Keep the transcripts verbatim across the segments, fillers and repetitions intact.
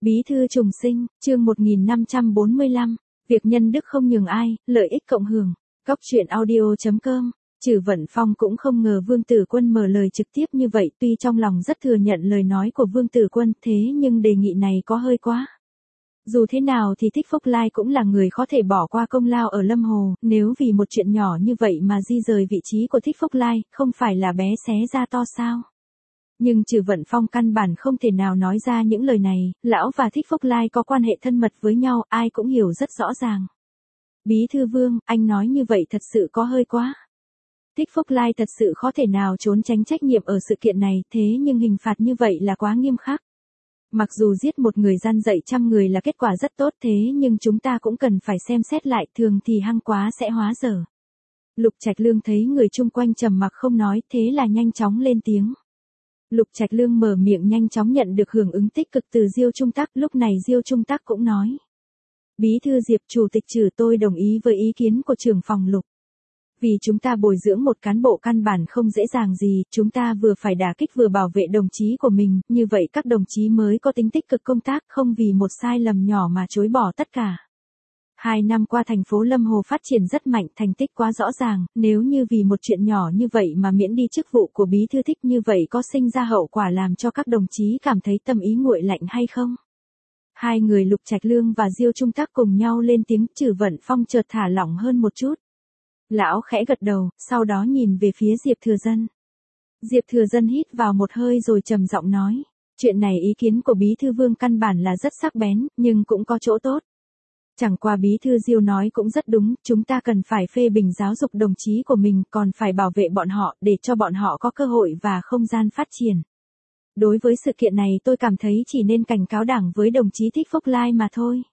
Bí thư trùng sinh, chương một nghìn năm trăm bốn mươi lăm, việc nhân đức không nhường ai, lợi ích cộng hưởng. Cóc truyện audio chấm com. Trử Vận Phong cũng không ngờ Vương Tử Quân mở lời trực tiếp như vậy, tuy trong lòng rất thừa nhận lời nói của Vương Tử Quân, thế nhưng đề nghị này có hơi quá. Dù thế nào thì Thích Phúc Lai cũng là người có thể bỏ qua công lao ở Lâm Hồ, nếu vì một chuyện nhỏ như vậy mà di rời vị trí của Thích Phúc Lai, không phải là bé xé ra to sao? Nhưng Trử Vận Phong căn bản không thể nào nói ra những lời này, lão và Thích Phúc Lai có quan hệ thân mật với nhau, ai cũng hiểu rất rõ ràng. Bí thư Vương, anh nói như vậy thật sự có hơi quá. Thích Phúc Lai thật sự khó thể nào trốn tránh trách nhiệm ở sự kiện này, thế nhưng hình phạt như vậy là quá nghiêm khắc. Mặc dù giết một người gian dạy trăm người là kết quả rất tốt, thế nhưng chúng ta cũng cần phải xem xét lại, thường thì hăng quá sẽ hóa dở. Lục Trạch Lương thấy người chung quanh trầm mặc không nói, thế là nhanh chóng lên tiếng. Lục Trạch Lương mở miệng nhanh chóng nhận được hưởng ứng tích cực từ Diêu Trung Tắc, lúc này Diêu Trung Tắc cũng nói. Bí thư Diệp, chủ tịch Trử, tôi đồng ý với ý kiến của trưởng phòng Lục. Vì chúng ta bồi dưỡng một cán bộ căn bản không dễ dàng gì, chúng ta vừa phải đả kích vừa bảo vệ đồng chí của mình, như vậy các đồng chí mới có tính tích cực công tác, không vì một sai lầm nhỏ mà chối bỏ tất cả. Hai năm qua thành phố Lâm Hồ phát triển rất mạnh, thành tích quá rõ ràng, nếu như vì một chuyện nhỏ như vậy mà miễn đi chức vụ của bí thư Thích, như vậy có sinh ra hậu quả làm cho các đồng chí cảm thấy tâm ý nguội lạnh hay không? Hai người Lục Trạch Lương và Diêu Trung Tắc cùng nhau lên tiếng, Trử Vận Phong chợt thả lỏng hơn một chút. Lão khẽ gật đầu, sau đó nhìn về phía Diệp Thừa Dân. Diệp Thừa Dân hít vào một hơi rồi trầm giọng nói, chuyện này ý kiến của bí thư Vương căn bản là rất sắc bén, nhưng cũng có chỗ tốt. Chẳng qua bí thư Diêu nói cũng rất đúng, chúng ta cần phải phê bình giáo dục đồng chí của mình, còn phải bảo vệ bọn họ, để cho bọn họ có cơ hội và không gian phát triển. Đối với sự kiện này tôi cảm thấy chỉ nên cảnh cáo Đảng với đồng chí Thích Phúc Lai mà thôi.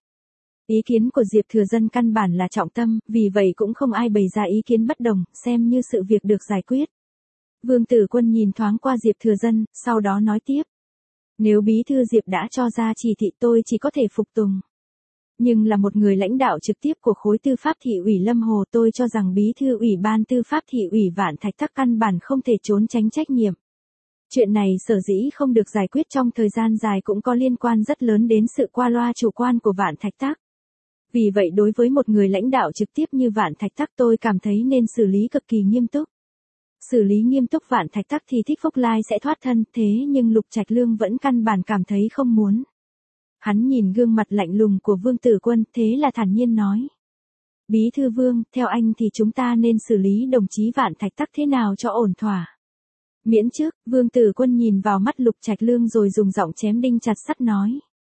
Ý kiến của Diệp Thừa Dân căn bản là trọng tâm, vì vậy cũng không ai bày ra ý kiến bất đồng, xem như sự việc được giải quyết. Vương Tử Quân nhìn thoáng qua Diệp Thừa Dân, sau đó nói tiếp. Nếu bí thư Diệp đã cho ra chỉ thị, tôi chỉ có thể phục tùng. Nhưng là một người lãnh đạo trực tiếp của khối tư pháp thị ủy Lâm Hồ, tôi cho rằng bí thư ủy ban tư pháp thị ủy Vạn Thạch Thác căn bản không thể trốn tránh trách nhiệm. Chuyện này sở dĩ không được giải quyết trong thời gian dài cũng có liên quan rất lớn đến sự qua loa chủ quan của Vạn Thạch Thác. Vì vậy đối với một người lãnh đạo trực tiếp như Vạn Thạch Thác, tôi cảm thấy nên xử lý cực kỳ nghiêm túc. Xử lý nghiêm túc Vạn Thạch Thác thì Thích Phúc Lai sẽ thoát thân, thế nhưng Lục Trạch Lương vẫn căn bản cảm thấy không muốn. Hắn nhìn gương mặt lạnh lùng của Vương Tử Quân, thế là thản nhiên nói. Bí thư Vương, theo anh thì chúng ta nên xử lý đồng chí Vạn Thạch Thác thế nào cho ổn thỏa? Miễn chức, Vương Tử Quân nhìn vào mắt Lục Trạch Lương rồi dùng giọng chém đinh chặt sắt nói.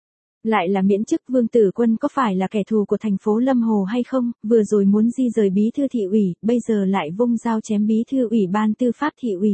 Lại là miễn chức, Vương Tử Quân có phải là kẻ thù của thành phố Lâm Hồ hay không, vừa rồi muốn di rời bí thư thị ủy, bây giờ lại vung dao chém bí thư ủy ban tư pháp thị ủy.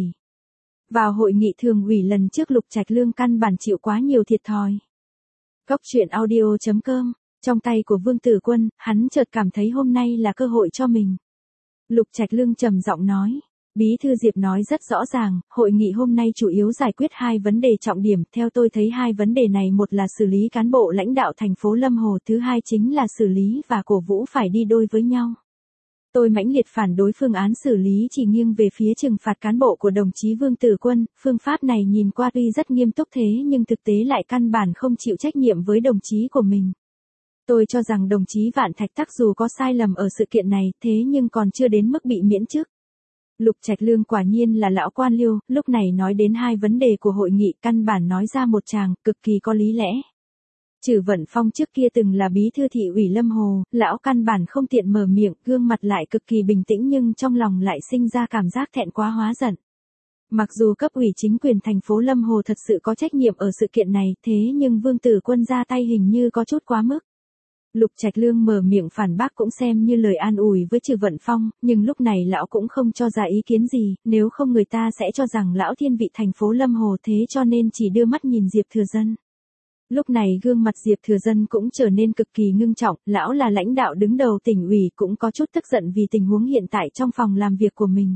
Vào hội nghị thường ủy lần trước Lục Trạch Lương căn bản chịu quá nhiều thiệt thòi. Cóc truyện audio chấm com, trong tay của Vương Tử Quân, hắn chợt cảm thấy hôm nay là cơ hội cho mình. Lục Trạch Lương trầm giọng nói. Bí thư Diệp nói rất rõ ràng, hội nghị hôm nay chủ yếu giải quyết hai vấn đề trọng điểm, theo tôi thấy hai vấn đề này, một là xử lý cán bộ lãnh đạo thành phố Lâm Hồ, thứ hai chính là xử lý và cổ vũ phải đi đôi với nhau. Tôi mãnh liệt phản đối phương án xử lý chỉ nghiêng về phía trừng phạt cán bộ của đồng chí Vương Tử Quân, phương pháp này nhìn qua tuy rất nghiêm túc thế nhưng thực tế lại căn bản không chịu trách nhiệm với đồng chí của mình. Tôi cho rằng đồng chí Vạn Thạch Thác dù có sai lầm ở sự kiện này, thế nhưng còn chưa đến mức bị miễn chức. Lục Trạch Lương quả nhiên là lão quan liêu, lúc này nói đến hai vấn đề của hội nghị, căn bản nói ra một tràng, cực kỳ có lý lẽ. Trử Vận Phong trước kia từng là bí thư thị ủy Lâm Hồ, lão căn bản không tiện mở miệng, gương mặt lại cực kỳ bình tĩnh nhưng trong lòng lại sinh ra cảm giác thẹn quá hóa giận. Mặc dù cấp ủy chính quyền thành phố Lâm Hồ thật sự có trách nhiệm ở sự kiện này, thế nhưng Vương Tử Quân ra tay hình như có chút quá mức. Lục Trạch Lương mở miệng phản bác cũng xem như lời an ủi với Trử Vận Phong, nhưng lúc này lão cũng không cho ra ý kiến gì, nếu không người ta sẽ cho rằng lão thiên vị thành phố Lâm Hồ, thế cho nên chỉ đưa mắt nhìn Diệp Thừa Dân. Lúc này gương mặt Diệp Thừa Dân cũng trở nên cực kỳ ngưng trọng, lão là lãnh đạo đứng đầu tỉnh ủy cũng có chút tức giận vì tình huống hiện tại trong phòng làm việc của mình.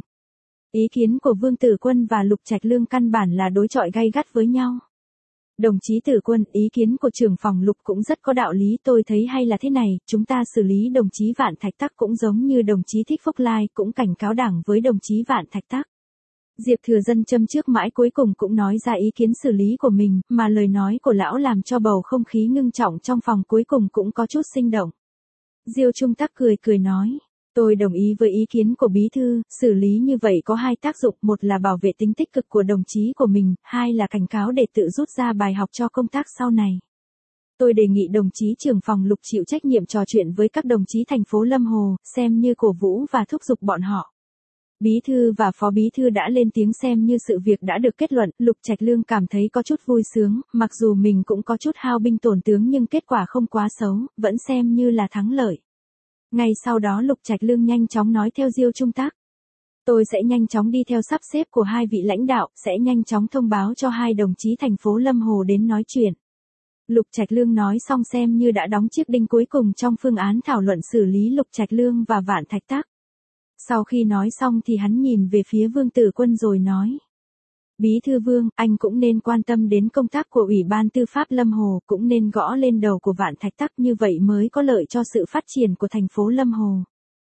Ý kiến của Vương Tử Quân và Lục Trạch Lương căn bản là đối chọi gay gắt với nhau. Đồng chí Tử Quân, ý kiến của trưởng phòng Lục cũng rất có đạo lý, tôi thấy hay là thế này, chúng ta xử lý đồng chí Vạn Thạch Thác cũng giống như đồng chí Thích Phúc Lai, cũng cảnh cáo Đảng với đồng chí Vạn Thạch Thác. Diệp Thừa Dân châm trước mãi cuối cùng cũng nói ra ý kiến xử lý của mình, mà lời nói của lão làm cho bầu không khí ngưng trọng trong phòng cuối cùng cũng có chút sinh động. Diêu Trung Tắc cười cười nói, tôi đồng ý với ý kiến của bí thư, xử lý như vậy có hai tác dụng, một là bảo vệ tính tích cực của đồng chí của mình, hai là cảnh cáo để tự rút ra bài học cho công tác sau này. Tôi đề nghị đồng chí trưởng phòng Lục chịu trách nhiệm trò chuyện với các đồng chí thành phố Lâm Hồ, xem như cổ vũ và thúc giục bọn họ. Bí thư và phó bí thư đã lên tiếng xem như sự việc đã được kết luận, Lục Trạch Lương cảm thấy có chút vui sướng, mặc dù mình cũng có chút hao binh tổn tướng nhưng kết quả không quá xấu, vẫn xem như là thắng lợi. Ngay sau đó Lục Trạch Lương nhanh chóng nói theo Diêu Trung Tắc. Tôi sẽ nhanh chóng đi theo sắp xếp của hai vị lãnh đạo, sẽ nhanh chóng thông báo cho hai đồng chí thành phố Lâm Hồ đến nói chuyện. Lục Trạch Lương nói xong xem như đã đóng chiếc đinh cuối cùng trong phương án thảo luận xử lý Lục Trạch Lương và Vạn Thạch Tắc. Sau khi nói xong thì hắn nhìn về phía Vương Tử Quân rồi nói. Bí thư Vương, anh cũng nên quan tâm đến công tác của Ủy ban Tư pháp Lâm Hồ, cũng nên gõ lên đầu của Vạn Thạch Tắc, như vậy mới có lợi cho sự phát triển của thành phố Lâm Hồ.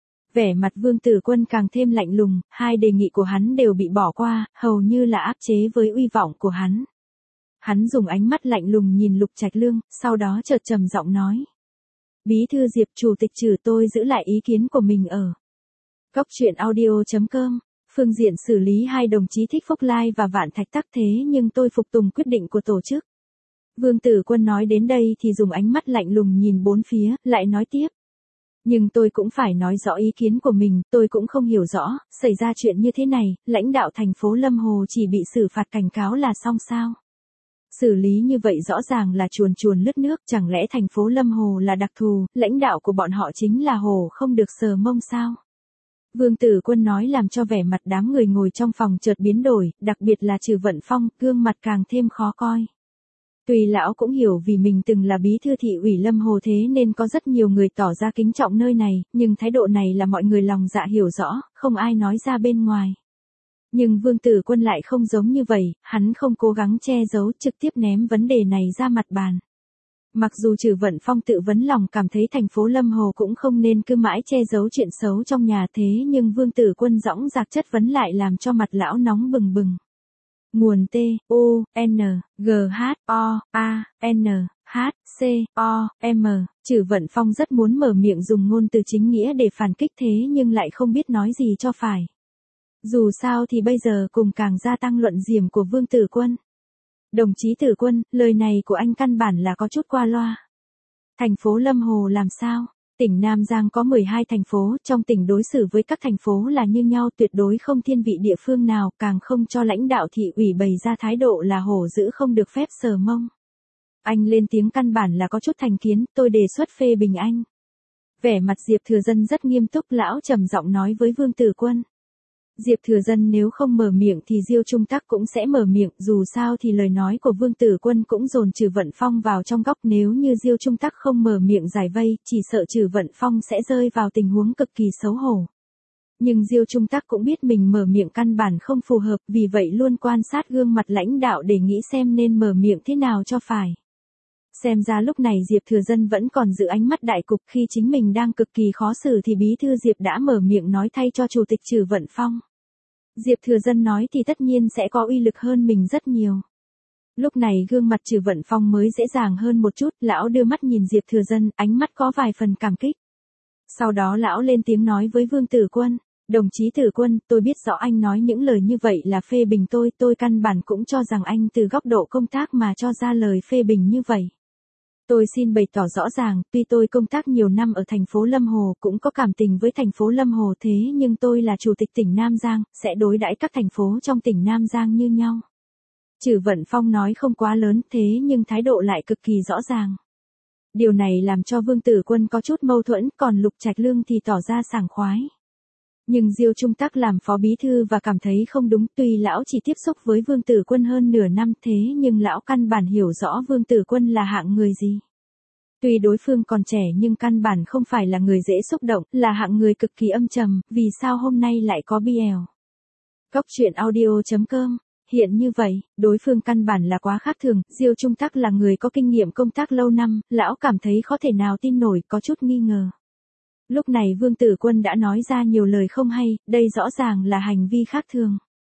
Vẻ mặt Vương Tử Quân càng thêm lạnh lùng, hai đề nghị của hắn đều bị bỏ qua, hầu như là áp chế với uy vọng của hắn. Hắn dùng ánh mắt lạnh lùng nhìn Lục Trạch Lương, sau đó chợt trầm giọng nói. Bí thư Diệp, chủ tịch trừ tôi giữ lại ý kiến của mình ở Cóc truyện audio chấm com. Phương diện xử lý hai đồng chí Thích Phúc Lai và Vạn Thạch Tắc, thế nhưng tôi phục tùng quyết định của tổ chức. Vương Tử Quân nói đến đây thì dùng ánh mắt lạnh lùng nhìn bốn phía, lại nói tiếp. Nhưng tôi cũng phải nói rõ ý kiến của mình, tôi cũng không hiểu rõ, xảy ra chuyện như thế này, lãnh đạo thành phố Lâm Hồ chỉ bị xử phạt cảnh cáo là xong sao? Xử lý như vậy rõ ràng là chuồn chuồn lướt nước, chẳng lẽ thành phố Lâm Hồ là đặc thù, lãnh đạo của bọn họ chính là hồ không được sờ mông sao? Vương Tử Quân nói làm cho vẻ mặt đám người ngồi trong phòng chợt biến đổi, đặc biệt là Trừ Vận Phong, gương mặt càng thêm khó coi. Tuy lão cũng hiểu vì mình từng là bí thư thị ủy Lâm Hồ thế nên có rất nhiều người tỏ ra kính trọng nơi này, nhưng thái độ này là mọi người lòng dạ hiểu rõ, không ai nói ra bên ngoài. Nhưng Vương Tử Quân lại không giống như vậy, hắn không cố gắng che giấu, trực tiếp ném vấn đề này ra mặt bàn. Mặc dù Trừ Vận Phong tự vấn lòng cảm thấy thành phố Lâm Hồ cũng không nên cứ mãi che giấu chuyện xấu trong nhà thế nhưng Vương Tử Quân dõng dạc chất vấn lại làm cho mặt lão nóng bừng bừng. Nguồn T, U, N, G, H, O, A, N, H, C, O, M. Trừ Vận Phong rất muốn mở miệng dùng ngôn từ chính nghĩa để phản kích thế nhưng lại không biết nói gì cho phải. Dù sao thì bây giờ cùng càng gia tăng luận diềm của Vương Tử Quân. Đồng chí Tử Quân, lời này của anh căn bản là có chút qua loa. Thành phố Lâm Hồ làm sao? Tỉnh Nam Giang có mười hai thành phố, trong tỉnh đối xử với các thành phố là như nhau, tuyệt đối không thiên vị địa phương nào, càng không cho lãnh đạo thị ủy bày ra thái độ là hổ dữ không được phép sờ mông. Anh lên tiếng căn bản là có chút thành kiến, tôi đề xuất phê bình anh. Vẻ mặt Diệp Thừa Dân rất nghiêm túc, lão trầm giọng nói với Vương Tử Quân. Diệp Thừa Dân nếu không mở miệng thì Diêu Trung Tắc cũng sẽ mở miệng, dù sao thì lời nói của Vương Tử Quân cũng dồn Trừ Vận Phong vào trong góc, nếu như Diêu Trung Tắc không mở miệng giải vây, chỉ sợ Trừ Vận Phong sẽ rơi vào tình huống cực kỳ xấu hổ. Nhưng Diêu Trung Tắc cũng biết mình mở miệng căn bản không phù hợp, vì vậy luôn quan sát gương mặt lãnh đạo để nghĩ xem nên mở miệng thế nào cho phải. Xem ra lúc này Diệp Thừa Dân vẫn còn giữ ánh mắt đại cục, khi chính mình đang cực kỳ khó xử thì bí thư Diệp đã mở miệng nói thay cho chủ tịch Trừ Vận Phong. Diệp Thừa Dân nói thì tất nhiên sẽ có uy lực hơn mình rất nhiều. Lúc này gương mặt Trừ Vận Phong mới dễ dàng hơn một chút, lão đưa mắt nhìn Diệp Thừa Dân, ánh mắt có vài phần cảm kích. Sau đó lão lên tiếng nói với Vương Tử Quân, đồng chí Tử Quân, tôi biết rõ anh nói những lời như vậy là phê bình tôi, tôi căn bản cũng cho rằng anh từ góc độ công tác mà cho ra lời phê bình như vậy. Tôi xin bày tỏ rõ ràng, tuy tôi công tác nhiều năm ở thành phố Lâm Hồ, cũng có cảm tình với thành phố Lâm Hồ thế nhưng tôi là chủ tịch tỉnh Nam Giang, sẽ đối đãi các thành phố trong tỉnh Nam Giang như nhau. Trừ Vận Phong nói không quá lớn thế nhưng thái độ lại cực kỳ rõ ràng. Điều này làm cho Vương Tử Quân có chút mâu thuẫn, còn Lục Trạch Lương thì tỏ ra sảng khoái. Nhưng Diêu Trung Tắc làm phó bí thư và cảm thấy không đúng, tuy lão chỉ tiếp xúc với Vương Tử Quân hơn nửa năm thế nhưng lão căn bản hiểu rõ Vương Tử Quân là hạng người gì. Tuy đối phương còn trẻ nhưng căn bản không phải là người dễ xúc động, là hạng người cực kỳ âm trầm, vì sao hôm nay lại có bê lờ. Cóc truyện audio chấm com. Hiện như vậy, đối phương căn bản là quá khác thường, Diêu Trung Tắc là người có kinh nghiệm công tác lâu năm, lão cảm thấy khó thể nào tin nổi, có chút nghi ngờ. Lúc này Vương Tử Quân đã nói ra nhiều lời không hay, đây rõ ràng là hành vi khác thường.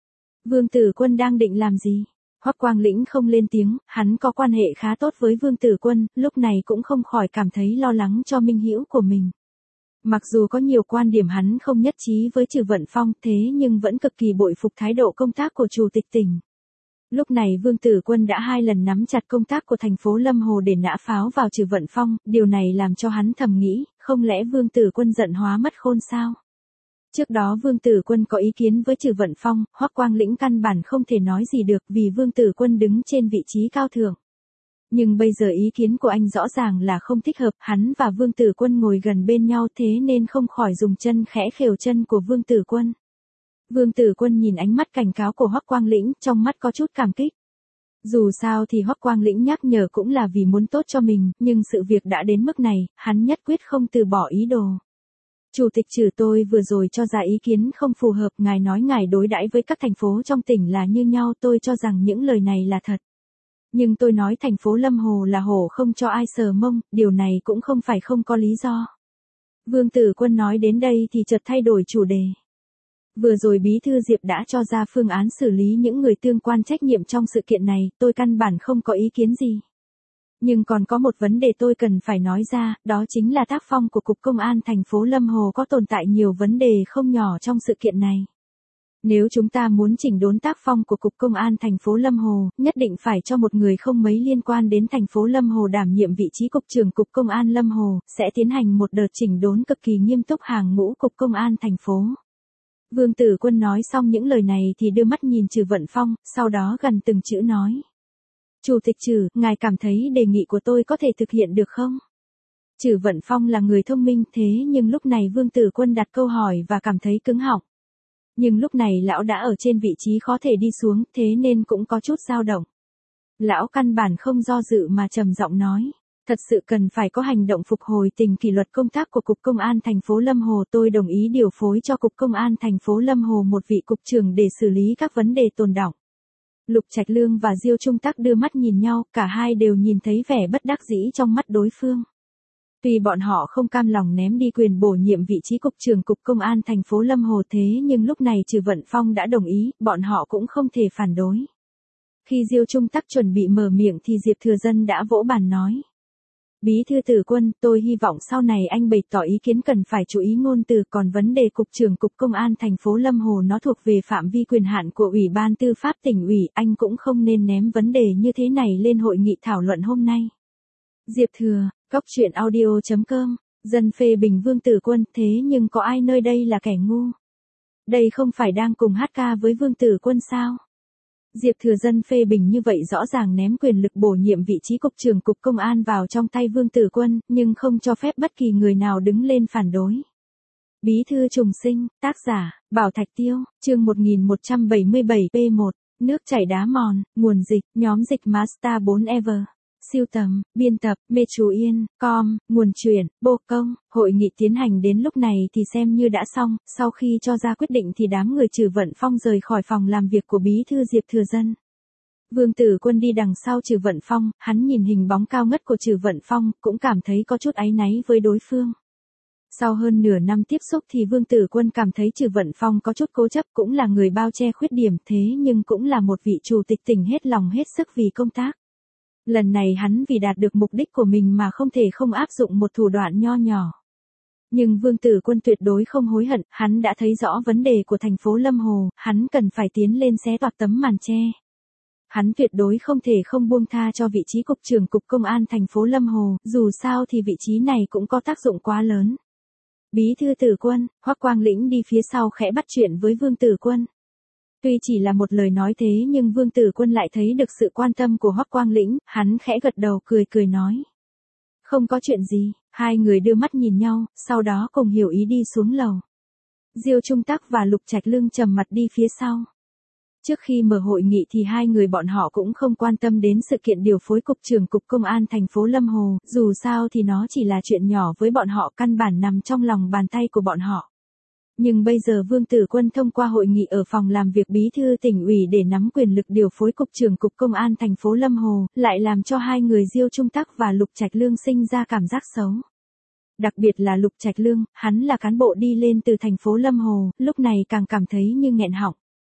Vương Tử Quân đang định làm gì? Hoắc Quang Lĩnh không lên tiếng, hắn có quan hệ khá tốt với Vương Tử Quân, lúc này cũng không khỏi cảm thấy lo lắng cho minh hữu của mình. Mặc dù có nhiều quan điểm hắn không nhất trí với Trử Vận Phong, thế nhưng vẫn cực kỳ bội phục thái độ công tác của chủ tịch tỉnh. Lúc này Vương Tử Quân đã hai lần nắm chặt công tác của thành phố Lâm Hồ để nã pháo vào Trử Vận Phong, điều này làm cho hắn thầm nghĩ, không lẽ Vương Tử Quân giận hóa mất khôn sao? Trước đó Vương Tử Quân có ý kiến với Trử Vận Phong, Hoắc Quang Lĩnh căn bản không thể nói gì được vì Vương Tử Quân đứng trên vị trí cao thượng. Nhưng bây giờ ý kiến của anh rõ ràng là không thích hợp, hắn và Vương Tử Quân ngồi gần bên nhau thế nên không khỏi dùng chân khẽ khều chân của Vương Tử Quân. Vương Tử Quân nhìn ánh mắt cảnh cáo của Hoắc Quang Lĩnh, trong mắt có chút cảm kích. Dù sao thì Hoắc Quang Lĩnh nhắc nhở cũng là vì muốn tốt cho mình, nhưng sự việc đã đến mức này, hắn nhất quyết không từ bỏ ý đồ. Chủ tịch Trử, tôi vừa rồi cho ra ý kiến không phù hợp, ngài nói ngài đối đãi với các thành phố trong tỉnh là như nhau, tôi cho rằng những lời này là thật. Nhưng tôi nói thành phố Lâm Hồ là hổ không cho ai sờ mông, điều này cũng không phải không có lý do. Vương Tử Quân nói đến đây thì chợt thay đổi chủ đề. Vừa rồi Bí thư Diệp đã cho ra phương án xử lý những người tương quan trách nhiệm trong sự kiện này, tôi căn bản không có ý kiến gì. Nhưng còn có một vấn đề tôi cần phải nói ra, đó chính là tác phong của Cục Công an thành phố Lâm Hồ có tồn tại nhiều vấn đề không nhỏ trong sự kiện này. Nếu chúng ta muốn chỉnh đốn tác phong của Cục Công an thành phố Lâm Hồ, nhất định phải cho một người không mấy liên quan đến thành phố Lâm Hồ đảm nhiệm vị trí Cục trưởng Cục Công an Lâm Hồ, sẽ tiến hành một đợt chỉnh đốn cực kỳ nghiêm túc hàng ngũ Cục Công an thành phố. Vương Tử Quân nói xong những lời này thì đưa mắt nhìn Trử Vận Phong, sau đó gần từng chữ nói. Chủ tịch Trử, ngài cảm thấy đề nghị của tôi có thể thực hiện được không? Trử Vận Phong là người thông minh thế nhưng lúc này Vương Tử Quân đặt câu hỏi và cảm thấy cứng họng. Nhưng lúc này lão đã ở trên vị trí khó thể đi xuống thế nên cũng có chút dao động. Lão căn bản không do dự mà trầm giọng nói. Thật sự cần phải có hành động phục hồi tình kỷ luật công tác của Cục Công an thành phố Lâm Hồ. Tôi đồng ý điều phối cho Cục Công an thành phố Lâm Hồ một vị cục trưởng để xử lý các vấn đề tồn đọng. Lục Trạch Lương và Diêu Trung Tắc đưa mắt nhìn nhau, cả hai đều nhìn thấy vẻ bất đắc dĩ trong mắt đối phương. Tuy bọn họ không cam lòng ném đi quyền bổ nhiệm vị trí cục trưởng Cục Công an thành phố Lâm Hồ thế nhưng lúc này Trử Vận Phong đã đồng ý, bọn họ cũng không thể phản đối. Khi Diêu Trung Tắc chuẩn bị mở miệng thì Diệp Thừa Dân đã vỗ bàn nói. Bí thư Tử Quân, tôi hy vọng sau này anh bày tỏ ý kiến cần phải chú ý ngôn từ, còn vấn đề Cục trưởng Cục Công an thành phố Lâm Hồ nó thuộc về phạm vi quyền hạn của Ủy ban Tư pháp tỉnh ủy, anh cũng không nên ném vấn đề như thế này lên hội nghị thảo luận hôm nay. Diệp Thừa, Cóc Truyện Audio chấm com, dân phê bình Vương Tử Quân, thế nhưng có ai nơi đây là kẻ ngu? Đây không phải đang cùng hát ca với Vương Tử Quân sao? Diệp Thừa Dân phê bình như vậy rõ ràng ném quyền lực bổ nhiệm vị trí cục trưởng Cục Công an vào trong tay Vương Tử Quân, nhưng không cho phép bất kỳ người nào đứng lên phản đối. Bí thư Trùng Sinh, tác giả, Bảo Thạch Tiêu, chương một nghìn một trăm bảy mươi bảy P một, nước chảy đá mòn, nguồn dịch, nhóm dịch Master bốn Ever. Siêu tầm, biên tập, Mê Chú Yên, com, nguồn truyện, Bô Công. Hội nghị tiến hành đến lúc này thì xem như đã xong, sau khi cho ra quyết định thì đám người Trử Vận Phong rời khỏi phòng làm việc của Bí thư Diệp Thừa Dân. Vương Tử Quân đi đằng sau Trử Vận Phong, hắn nhìn hình bóng cao ngất của Trử Vận Phong, cũng cảm thấy có chút áy náy với đối phương. Sau hơn nửa năm tiếp xúc thì Vương Tử Quân cảm thấy Trử Vận Phong có chút cố chấp, cũng là người bao che khuyết điểm thế nhưng cũng là một vị chủ tịch tỉnh hết lòng hết sức vì công tác. Lần này hắn vì đạt được mục đích của mình mà không thể không áp dụng một thủ đoạn nho nhỏ. Nhưng Vương Tử Quân tuyệt đối không hối hận, hắn đã thấy rõ vấn đề của thành phố Lâm Hồ, hắn cần phải tiến lên xé toạc tấm màn che. Hắn tuyệt đối không thể không buông tha cho vị trí cục trưởng Cục Công an thành phố Lâm Hồ, dù sao thì vị trí này cũng có tác dụng quá lớn. Bí thư Tử Quân, Hoắc Quang Lĩnh đi phía sau khẽ bắt chuyện với Vương Tử Quân. Tuy chỉ là một lời nói thế nhưng Vương Tử Quân lại thấy được sự quan tâm của Hoắc Quang Lĩnh, hắn khẽ gật đầu cười cười nói. Không có chuyện gì, hai người đưa mắt nhìn nhau, sau đó cùng hiểu ý đi xuống lầu. Diêu Trung Tắc và Lục Trạch Lương trầm mặt đi phía sau. Trước khi mở hội nghị thì hai người bọn họ cũng không quan tâm đến sự kiện điều phối cục trưởng Cục Công an thành phố Lâm Hồ, dù sao thì nó chỉ là chuyện nhỏ với bọn họ, căn bản nằm trong lòng bàn tay của bọn họ. Nhưng bây giờ Vương Tử Quân thông qua hội nghị ở phòng làm việc Bí thư tỉnh ủy để nắm quyền lực điều phối cục trưởng Cục Công an thành phố Lâm Hồ, lại làm cho hai người Diêu Trung Tắc và Lục Trạch Lương sinh ra cảm giác xấu. Đặc biệt là Lục Trạch Lương, hắn là cán bộ đi lên từ thành phố Lâm Hồ, lúc này càng cảm thấy như nghẹn họng.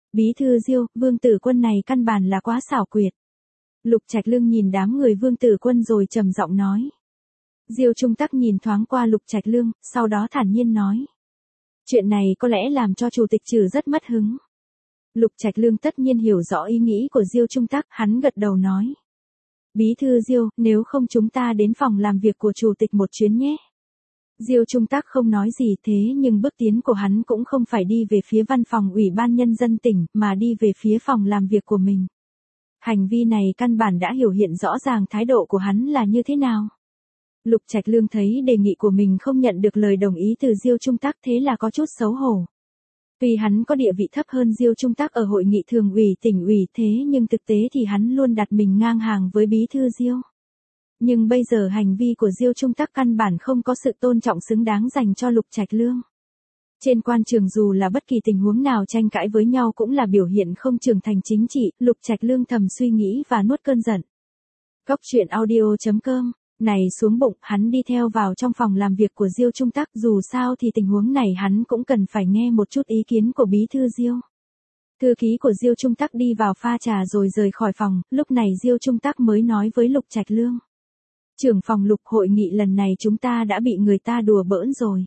Bí thư Diêu, Vương Tử Quân này căn bản là quá xảo quyệt. Lục Trạch Lương nhìn đám người Vương Tử Quân rồi trầm giọng nói. Diêu Trung Tắc nhìn thoáng qua Lục Trạch Lương, sau đó thản nhiên nói. Chuyện này có lẽ làm cho chủ tịch Trừ rất mất hứng. Lục Trạch Lương tất nhiên hiểu rõ ý nghĩ của Diêu Trung Tắc, hắn gật đầu nói. Bí thư Diêu, nếu không chúng ta đến phòng làm việc của chủ tịch một chuyến nhé. Diêu Trung Tắc không nói gì thế nhưng bước tiến của hắn cũng không phải đi về phía văn phòng Ủy ban Nhân dân tỉnh mà đi về phía phòng làm việc của mình. Hành vi này căn bản đã hiểu hiện rõ ràng thái độ của hắn là như thế nào. Lục Trạch Lương thấy đề nghị của mình không nhận được lời đồng ý từ Diêu Trung Tắc thế là có chút xấu hổ. Tuy hắn có địa vị thấp hơn Diêu Trung Tắc ở hội nghị thường ủy tỉnh ủy thế nhưng thực tế thì hắn luôn đặt mình ngang hàng với bí thư Diêu. Nhưng bây giờ hành vi của Diêu Trung Tắc căn bản không có sự tôn trọng xứng đáng dành cho Lục Trạch Lương. Trên quan trường dù là bất kỳ tình huống nào tranh cãi với nhau cũng là biểu hiện không trưởng thành chính trị, Lục Trạch Lương thầm suy nghĩ và nuốt cơn giận. Cóc truyện audio chấm com này xuống bụng, hắn đi theo vào trong phòng làm việc của Diêu Trung Tắc, dù sao thì tình huống này hắn cũng cần phải nghe một chút ý kiến của bí thư Diêu. Thư ký của Diêu Trung Tắc đi vào pha trà rồi rời khỏi phòng, lúc này Diêu Trung Tắc mới nói với Lục Trạch Lương. Trưởng phòng Lục, hội nghị lần này chúng ta đã bị người ta đùa bỡn rồi.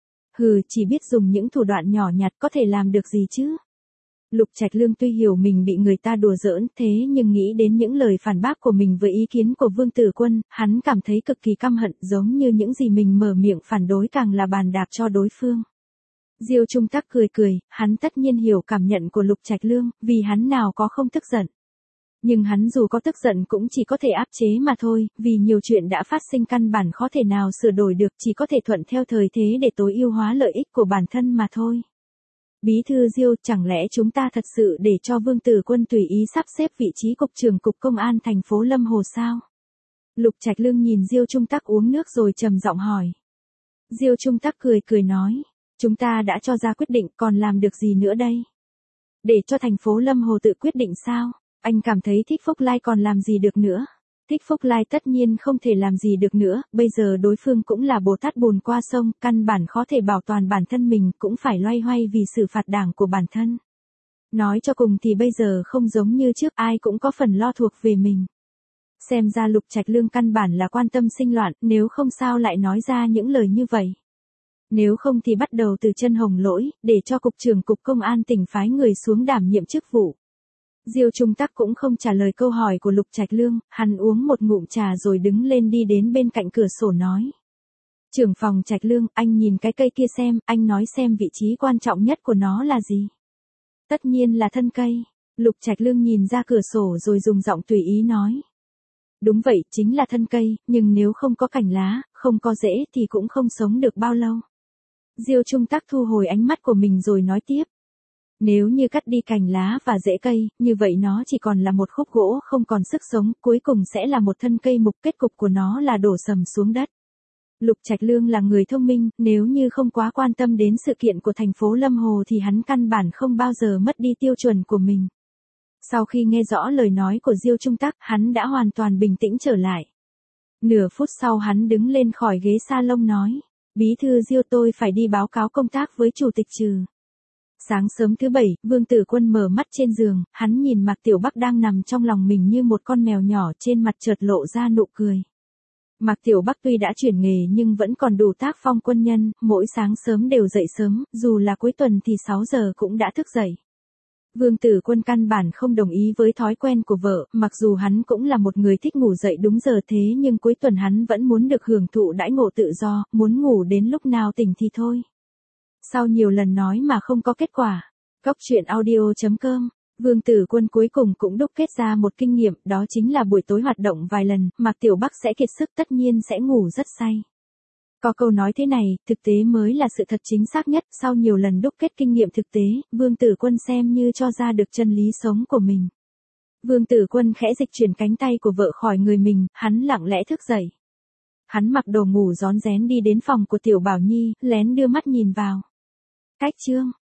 Hừ, chỉ biết dùng những thủ đoạn nhỏ nhặt có thể làm được gì chứ? Lục Trạch Lương tuy hiểu mình bị người ta đùa giỡn thế nhưng nghĩ đến những lời phản bác của mình với ý kiến của Vương Tử Quân, hắn cảm thấy cực kỳ căm hận, giống như những gì mình mở miệng phản đối càng là bàn đạp cho đối phương. Diêu Trung Tắc cười cười, hắn tất nhiên hiểu cảm nhận của Lục Trạch Lương, vì hắn nào có không tức giận. Nhưng hắn dù có tức giận cũng chỉ có thể áp chế mà thôi, vì nhiều chuyện đã phát sinh căn bản khó thể nào sửa đổi được, chỉ có thể thuận theo thời thế để tối ưu hóa lợi ích của bản thân mà thôi. Bí thư Diêu, chẳng lẽ chúng ta thật sự để cho Vương Tử Quân tùy ý sắp xếp vị trí cục trưởng cục công an thành phố Lâm Hồ sao? Lục Trạch Lương nhìn Diêu Trung Tắc uống nước rồi trầm giọng hỏi. Diêu Trung Tắc cười cười nói, chúng ta đã cho ra quyết định còn làm được gì nữa đây? Để cho thành phố Lâm Hồ tự quyết định sao? Anh cảm thấy Thích Phúc Lai còn làm gì được nữa? Thích Phúc Lai tất nhiên không thể làm gì được nữa, bây giờ đối phương cũng là Bồ Tát bùn qua sông, căn bản khó thể bảo toàn bản thân mình, cũng phải loay hoay vì xử phạt đảng của bản thân. Nói cho cùng thì bây giờ không giống như trước, ai cũng có phần lo thuộc về mình. Xem ra Lục Trạch Lương căn bản là quan tâm sinh loạn, nếu không sao lại nói ra những lời như vậy. Nếu không thì bắt đầu từ chân hồng lỗi, để cho cục trưởng cục công an tỉnh phái người xuống đảm nhiệm chức vụ. Diêu Trung Tắc cũng không trả lời câu hỏi của Lục Trạch Lương, hắn uống một ngụm trà rồi đứng lên đi đến bên cạnh cửa sổ nói. Trưởng phòng Trạch Lương, anh nhìn cái cây kia xem, anh nói xem vị trí quan trọng nhất của nó là gì? Tất nhiên là thân cây. Lục Trạch Lương nhìn ra cửa sổ rồi dùng giọng tùy ý nói. Đúng vậy, chính là thân cây, nhưng nếu không có cành lá, không có rễ thì cũng không sống được bao lâu. Diêu Trung Tắc thu hồi ánh mắt của mình rồi nói tiếp. Nếu như cắt đi cành lá và rễ cây, như vậy nó chỉ còn là một khúc gỗ không còn sức sống, cuối cùng sẽ là một thân cây mục, kết cục của nó là đổ sầm xuống đất. Lục Trạch Lương là người thông minh, nếu như không quá quan tâm đến sự kiện của thành phố Lâm Hồ thì hắn căn bản không bao giờ mất đi tiêu chuẩn của mình. Sau khi nghe rõ lời nói của Diêu Trung Tắc, hắn đã hoàn toàn bình tĩnh trở lại. Nửa phút sau hắn đứng lên khỏi ghế salon nói, Bí thư Diêu, tôi phải đi báo cáo công tác với chủ tịch Trừ. Sáng sớm thứ bảy, Vương Tử Quân mở mắt trên giường, hắn nhìn Mạc Tiểu Bắc đang nằm trong lòng mình như một con mèo nhỏ, trên mặt chợt lộ ra nụ cười. Mạc Tiểu Bắc tuy đã chuyển nghề nhưng vẫn còn đủ tác phong quân nhân, mỗi sáng sớm đều dậy sớm, dù là cuối tuần thì sáu giờ cũng đã thức dậy. Vương Tử Quân căn bản không đồng ý với thói quen của vợ, mặc dù hắn cũng là một người thích ngủ dậy đúng giờ thế nhưng cuối tuần hắn vẫn muốn được hưởng thụ đãi ngộ tự do, muốn ngủ đến lúc nào tỉnh thì thôi. Sau nhiều lần nói mà không có kết quả, cóc truyện audio chấm com, Vương Tử Quân cuối cùng cũng đúc kết ra một kinh nghiệm, đó chính là buổi tối hoạt động vài lần, Mạc Tiểu Bắc sẽ kiệt sức, tất nhiên sẽ ngủ rất say. Có câu nói thế này, thực tế mới là sự thật chính xác nhất, sau nhiều lần đúc kết kinh nghiệm thực tế, Vương Tử Quân xem như cho ra được chân lý sống của mình. Vương Tử Quân khẽ dịch chuyển cánh tay của vợ khỏi người mình, hắn lặng lẽ thức dậy. Hắn mặc đồ ngủ rón rén đi đến phòng của Tiểu Bảo Nhi, lén đưa mắt nhìn vào. Cách chương